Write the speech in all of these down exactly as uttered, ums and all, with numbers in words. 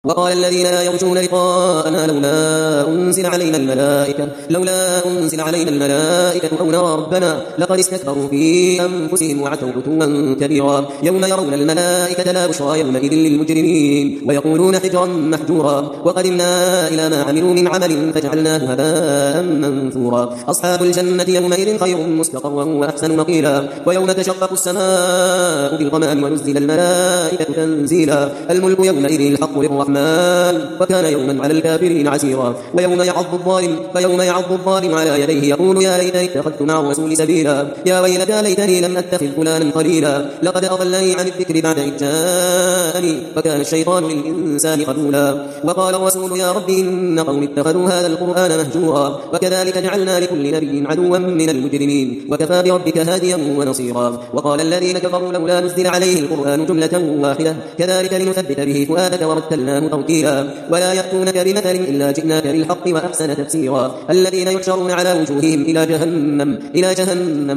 وقال الذين لا يرجون لقاءنا لولا أنزل علينا الملائكة لولا أنزل علينا الملائكة أو نرى ربنا لقد استكبروا في أنفسهم وعتوا عتوا كبيرا يوم يرون الملائكة لا بشرى يومئذ للمجرمين ويقولون حجرا محجورا وقدمنا إلى ما عملوا من عمل فجعلناه هباء منثورا أصحاب الجنة يومئذ خير مستقرا وأحسن مقيلا ويوم تشقق السماء بالغمام ونزل الملائكة تنزيلا الملك يومئذ الحق للرحمن وكان يوما على الكافرين عسيرا ويوم يعض الظالم فيوم يعض الظالم على يديه يقول يا ليتني اتخذت مع الرسول سبيلا يا ويلتى ليتني لم اتخذ فلانا خليلا لقد أضلني عن الذكر بعد إذ جاءني وكان الشيطان للإنسان خذولا وقال الرسول يا رب إن قوم اتخذوا هذا القرآن مهجورا وكذلك جعلنا لكل نبي عدوا من المجرمين وكفى بربك هاديا ونصيرا وقال الذين كفروا لولا نزل عليه القرآن جملة واحدة كذلك لنثبت به فؤادك ورتلناه توكيلا ولا يأتونك بمثل إلا جئناك بالحق وأحسن تفسيرا الذين يحشرون على وجوههم إلى جهنم إلى جهنم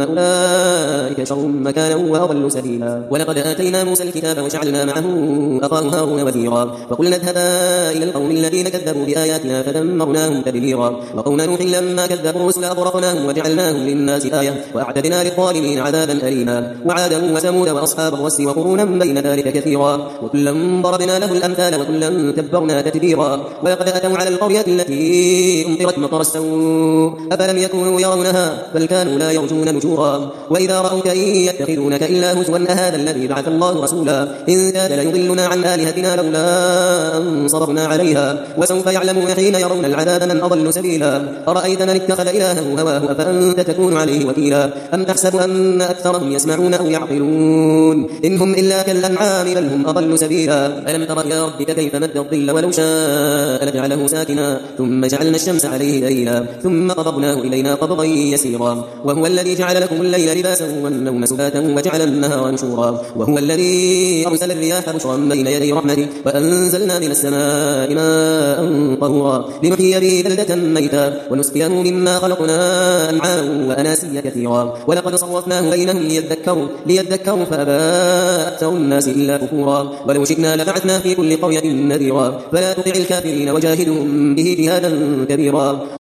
أولئك شر مكانا وأضل سبيلا ولقد آتينا موسى الكتاب وجعلنا معه أخاه هارون وزيرا فقلنا اذهبا إلى القوم الذين كذبوا بآياتنا فدمرناهم تدميرا وقوم نوح لما كذبوا الرسل أغرقناهم وجعلناهم للناس آية وأعتدنا للظالمين عذابا أليما وعادا وثمود وأصحاب الرس وقرونا بين ذلك كثيرا وكلا ضربنا له الأمثال وكلا تبرنا تتبيرا ولقد أتوا على القرية التي أمطرت مطر السوء أفلم يكونوا يرونها بل كانوا لا يرجون نشورا وإذا رأوك إن يتخذونك إلا هزوا أهذا الذي بعث الله رسولا إن كاد ليضلنا عن آلهتنا لولا أن صبرنا عليها وسوف يعلمون حين يرون العذاب من أضل سبيلا أرأيت من اتخذ إلهه هواه أفأنت تكون عليه وكيلا أم تحسب أن أكثرهم يسمعون أو يعقلون إنهم إلا كالأنعام بل هم أضل سبيلا ألم تر إلى ربك كيف مد الظل ولو شاء لجعله ساكنا ثم جعلنا الشمس عليه دليلا ثم قبضناه إلينا قبضا يسيرا وهو الذي جعل لكم الليل لباسا والنوم سباتا وجعل النهار نشورا وهو الذي أرسل الرياح بشرا بين يدي رحمته وأنزلنا من السماء ماء طهورا لنحيي به بلدة ميتا ونسقيه مما خلقنا أنعاما وأناسيا كثيرا ولقد صرفناه بينهم ليذكروا ليذكروا فأبى أكثر الناس إلا كفورا ولو شئنا لبعثنا في كل قرية نذيرا فلا تطع الكافرين وجاهدهم به جهادا كبيرا.